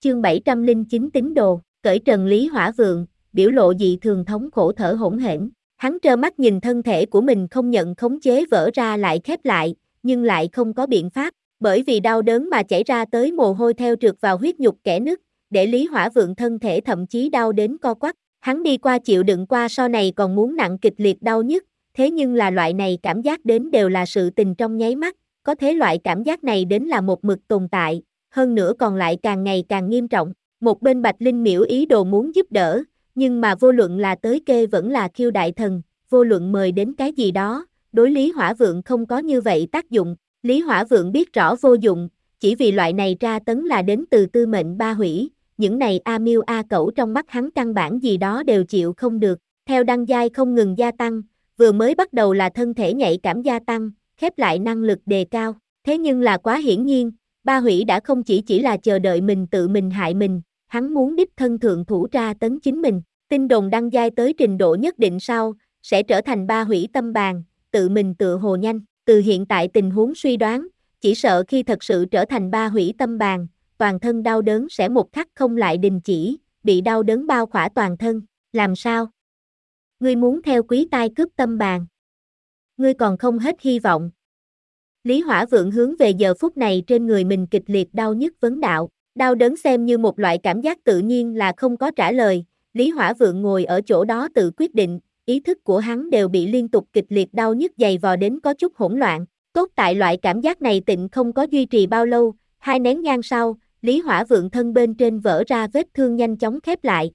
Chương 709 tín đồ, cởi trần Lý Hỏa Vượng, biểu lộ dị thường thống khổ thở hổn hển. Hắn trơ mắt nhìn thân thể của mình không nhận khống chế vỡ ra lại khép lại, nhưng lại không có biện pháp, bởi vì đau đớn mà chảy ra tới mồ hôi theo trượt vào huyết nhục kẽ nứt, để Lý Hỏa Vượng thân thể thậm chí đau đến co quắp. Hắn đi qua chịu đựng qua so này còn muốn nặng kịch liệt đau nhức, thế nhưng là loại này cảm giác đến đều là sự tình trong nháy mắt, có thế loại cảm giác này đến là một mực tồn tại, hơn nữa còn lại càng ngày càng nghiêm trọng. Một bên Bạch Linh miểu ý đồ muốn giúp đỡ, nhưng mà vô luận là tới kê vẫn là khiêu đại thần, vô luận mời đến cái gì đó, đối Lý Hỏa Vượng không có như vậy tác dụng. Lý Hỏa Vượng biết rõ vô dụng, chỉ vì loại này tra tấn là đến từ tư mệnh ba hủy, những này A Miêu A Cẩu trong mắt hắn căn bản gì đó đều chịu không được. Theo đăng giai không ngừng gia tăng, vừa mới bắt đầu là thân thể nhạy cảm gia tăng, khép lại năng lực đề cao, thế nhưng là quá hiển nhiên, ba hủy đã không chỉ là chờ đợi mình tự mình hại mình, hắn muốn đích thân thượng thủ tra tấn chính mình. Tin đồn đăng giai tới trình độ nhất định sau, sẽ trở thành ba hủy tâm bàn, tự mình tựa hồ nhanh. Từ hiện tại tình huống suy đoán, chỉ sợ khi thật sự trở thành ba hủy tâm bàn, toàn thân đau đớn sẽ một khắc không lại đình chỉ, bị đau đớn bao khỏa toàn thân. Làm sao? Ngươi muốn theo quý tai cướp tâm bàn? Ngươi còn không hết hy vọng. Lý Hỏa Vượng hướng về giờ phút này trên người mình kịch liệt đau nhức vấn đạo, đau đớn xem như một loại cảm giác tự nhiên là không có trả lời. Lý Hỏa Vượng ngồi ở chỗ đó tự quyết định, ý thức của hắn đều bị liên tục kịch liệt đau nhức dày vò đến có chút hỗn loạn. Tốt tại loại cảm giác này tịnh không có duy trì bao lâu, 2 nén nhang sau, Lý Hỏa Vượng thân bên trên vỡ ra vết thương nhanh chóng khép lại.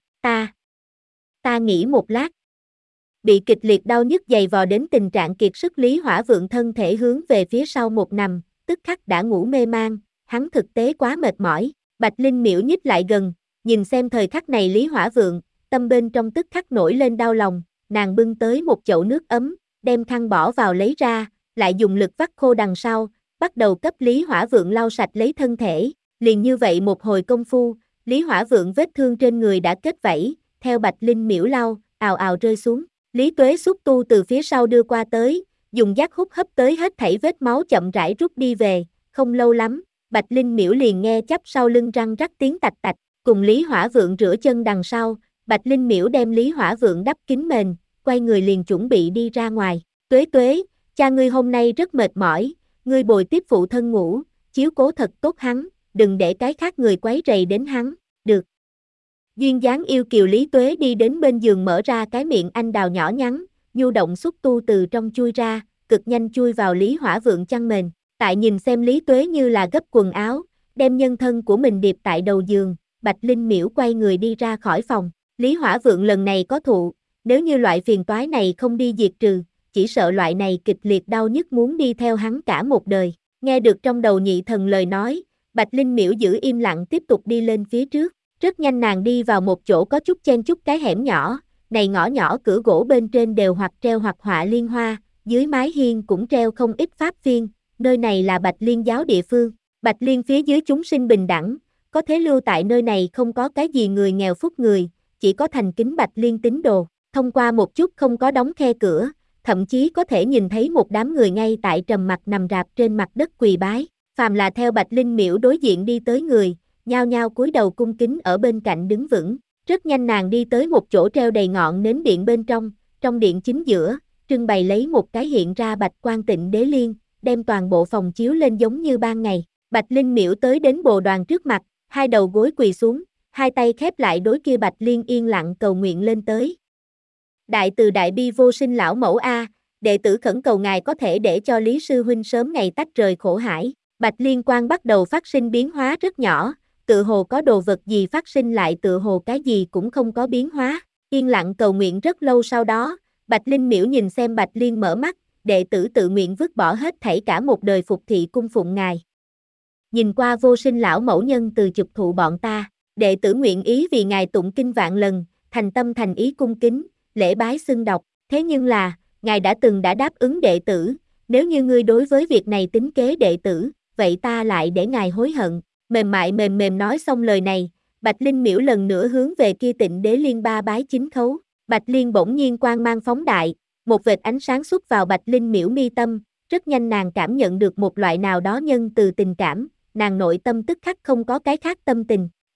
Ta nghĩ một lát. Bị kịch liệt đau nhức dày vò đến tình trạng kiệt sức Lý Hỏa Vượng thân thể hướng về phía sau một nằm, tức khắc đã ngủ mê man, hắn thực tế quá mệt mỏi. Bạch Linh miểu nhích lại gần, nhìn xem thời khắc này Lý Hỏa Vượng, tâm bên trong tức khắc nổi lên đau lòng, nàng bưng tới một chậu nước ấm, đem khăn bỏ vào lấy ra, lại dùng lực vắt khô đằng sau, bắt đầu cấp Lý Hỏa Vượng lau sạch lấy thân thể. Liền như vậy một hồi công phu, Lý Hỏa Vượng vết thương trên người đã kết vảy, theo Bạch Linh miểu lau, ào ào rơi xuống. Lý Tuế xúc tu từ phía sau đưa qua tới, dùng giác hút hấp tới hết thảy vết máu chậm rãi rút đi về, không lâu lắm, Bạch Linh miểu liền nghe chắp sau lưng răng rắc tiếng tạch tạch, cùng Lý Hỏa Vượng rửa chân đằng sau, Bạch Linh miểu đem Lý Hỏa Vượng đắp kín mền, quay người liền chuẩn bị đi ra ngoài. Tuế Tuế, cha ngươi hôm nay rất mệt mỏi, ngươi bồi tiếp phụ thân ngủ, chiếu cố thật tốt hắn, đừng để cái khác người quấy rầy đến hắn, được. Duyên dáng yêu kiều Lý Tuế đi đến bên giường mở ra cái miệng anh đào nhỏ nhắn, nhu động xúc tu từ trong chui ra, cực nhanh chui vào Lý Hỏa Vượng chăn mền. Tại nhìn xem Lý Tuế như là gấp quần áo, đem nhân thân của mình điệp tại đầu giường, Bạch Linh miểu quay người đi ra khỏi phòng. Lý Hỏa Vượng lần này có thụ, nếu như loại phiền toái này không đi diệt trừ, chỉ sợ loại này kịch liệt đau nhức muốn đi theo hắn cả một đời. Nghe được trong đầu nhị thần lời nói, Bạch Linh miểu giữ im lặng tiếp tục đi lên phía trước. Rất nhanh nàng đi vào một chỗ có chút chen chúc cái hẻm nhỏ, này ngõ nhỏ cửa gỗ bên trên đều hoặc treo hoặc họa liên hoa, dưới mái hiên cũng treo không ít pháp phiên, nơi này là Bạch Liên giáo địa phương. Bạch Liên phía dưới chúng sinh bình đẳng, có thế lưu tại nơi này không có cái gì người nghèo phúc người, chỉ có thành kính Bạch Liên tín đồ. Thông qua một chút không có đóng khe cửa, thậm chí có thể nhìn thấy một đám người ngay tại trầm mặc nằm rạp trên mặt đất quỳ bái, phàm là theo Bạch Linh miểu đối diện đi tới người, nhao nhao cúi đầu cung kính ở bên cạnh đứng vững. Rất nhanh nàng đi tới một chỗ treo đầy ngọn nến điện bên trong điện chính giữa, trưng bày lấy một cái hiện ra bạch quan tịnh đế liên, đem toàn bộ phòng chiếu lên giống như ban ngày. Bạch Linh miểu tới đến bồ đoàn trước mặt, hai đầu gối quỳ xuống, hai tay khép lại đối kia Bạch Liên yên lặng cầu nguyện lên tới. Đại từ đại bi vô sinh lão mẫu A, đệ tử khẩn cầu ngài có thể để cho Lý sư huynh sớm ngày tách rời khổ hải. Bạch Liên quan bắt đầu phát sinh biến hóa rất nhỏ, tự hồ có đồ vật gì phát sinh lại tự hồ cái gì cũng không có biến hóa, yên lặng cầu nguyện rất lâu sau đó, Bạch Linh miểu nhìn xem Bạch Liên mở mắt, đệ tử tự nguyện vứt bỏ hết thảy cả một đời phục thị cung phụng ngài. Nhìn qua vô sinh lão mẫu nhân từ chụp thụ bọn ta, đệ tử nguyện ý vì ngài tụng kinh vạn lần, thành tâm thành ý cung kính, lễ bái xưng đọc, thế nhưng là, ngài đã đáp ứng đệ tử, nếu như ngươi đối với việc này tính kế đệ tử, vậy ta lại để ngài hối hận. Mềm mại mềm mềm nói xong lời này, Bạch Linh miểu lần nữa hướng về kia tịnh đế liên ba bái chính khấu. Bạch Liên bỗng nhiên quang mang phóng đại, một vệt ánh sáng xuất vào Bạch Linh miểu mi tâm, rất nhanh nàng cảm nhận được một loại nào đó nhân từ tình cảm, nàng nội tâm tức khắc không có cái khác tâm tình.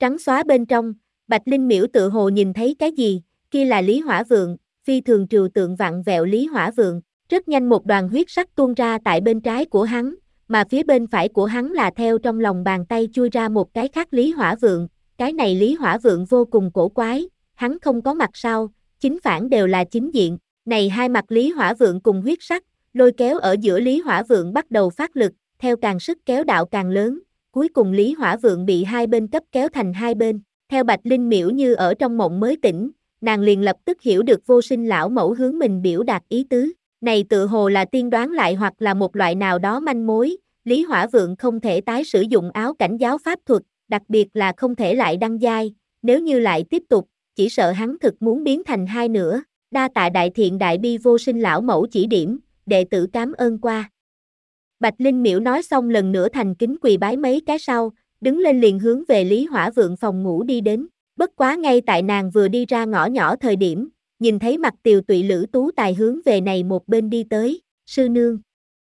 trắng xóa bên trong, Bạch Linh Miễu tự hồ nhìn thấy cái gì, kia là Lý Hỏa Vượng, phi thường trừu tượng vặn vẹo Lý Hỏa Vượng, rất nhanh một đoàn huyết sắc tuôn ra tại bên trái của hắn, mà phía bên phải của hắn là theo trong lòng bàn tay chui ra một cái khác Lý Hỏa Vượng, cái này Lý Hỏa Vượng vô cùng cổ quái, hắn không có mặt sau, chính phản đều là chính diện, này hai mặt Lý Hỏa Vượng cùng huyết sắc, lôi kéo ở giữa Lý Hỏa Vượng bắt đầu phát lực, theo càng sức kéo đạo càng lớn, cuối cùng Lý Hỏa Vượng bị hai bên cấp kéo thành hai bên, theo Bạch Linh Miễu như ở trong mộng mới tỉnh, nàng liền lập tức hiểu được Vô Sinh lão mẫu hướng mình biểu đạt ý tứ, này tự hồ là tiên đoán lại hoặc là một loại nào đó manh mối, Lý Hỏa Vượng không thể tái sử dụng áo cảnh giáo pháp thuật, đặc biệt là không thể lại đăng giai, nếu như lại tiếp tục, chỉ sợ hắn thực muốn biến thành hai nửa, đa tạ đại thiện đại bi Vô Sinh lão mẫu chỉ điểm, đệ tử cảm ơn qua. Bạch Linh Miễu nói xong lần nữa thành kính quỳ bái mấy cái sau, đứng lên liền hướng về Lý Hỏa Vượng phòng ngủ đi đến, bất quá ngay tại nàng vừa đi ra ngõ nhỏ thời điểm, nhìn thấy mặt tiều tụy Lữ Tú Tài hướng về này một bên đi tới, sư nương.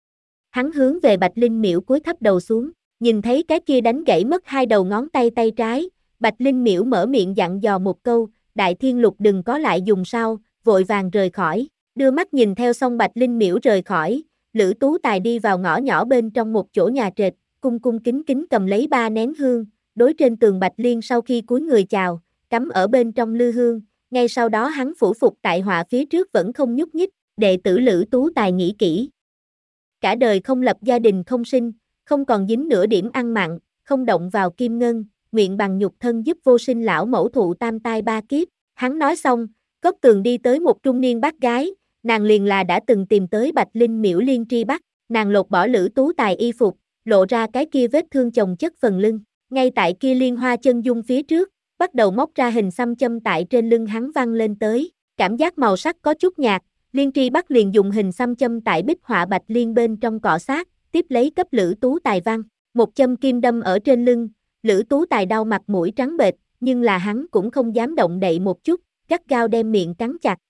Hắn hướng về Bạch Linh Miễu cúi thấp đầu xuống, nhìn thấy cái kia đánh gãy mất hai đầu ngón tay tay trái, Bạch Linh Miễu mở miệng dặn dò một câu, Đại Thiên Lục đừng có lại dùng sao, vội vàng rời khỏi, đưa mắt nhìn theo xong Bạch Linh Miễu rời khỏi, Lữ Tú Tài đi vào ngõ nhỏ bên trong một chỗ nhà trệt, cung cung kính kính cầm lấy 3 nén hương, đối trên tường Bạch Liên sau khi cúi người chào, cắm ở bên trong lư hương, ngay sau đó hắn phủ phục tại họa phía trước vẫn không nhúc nhích, đệ tử Lữ Tú Tài nghĩ kỹ. Cả đời không lập gia đình không sinh, không còn dính nửa điểm ăn mặn, không động vào kim ngân, nguyện bằng nhục thân giúp Vô Sinh lão mẫu thụ tam tai ba kiếp. Hắn nói xong, góc tường đi tới một trung niên bác gái, nàng liền là đã từng tìm tới Bạch Linh Miễu liên tri bắt, nàng lột bỏ Lữ Tú Tài y phục, lộ ra cái kia vết thương chồng chất phần lưng, ngay tại kia liên hoa chân dung phía trước, bắt đầu móc ra hình xăm châm tại trên lưng hắn văng lên tới, cảm giác màu sắc có chút nhạt, liên tri bắt liền dùng hình xăm châm tại bích họa Bạch Liên bên trong cọ sát, tiếp lấy cấp Lữ Tú Tài văn, một châm kim đâm ở trên lưng, Lữ Tú Tài đau mặt mũi trắng bệch, nhưng là hắn cũng không dám động đậy một chút, gắt gao đem miệng cắn chặt,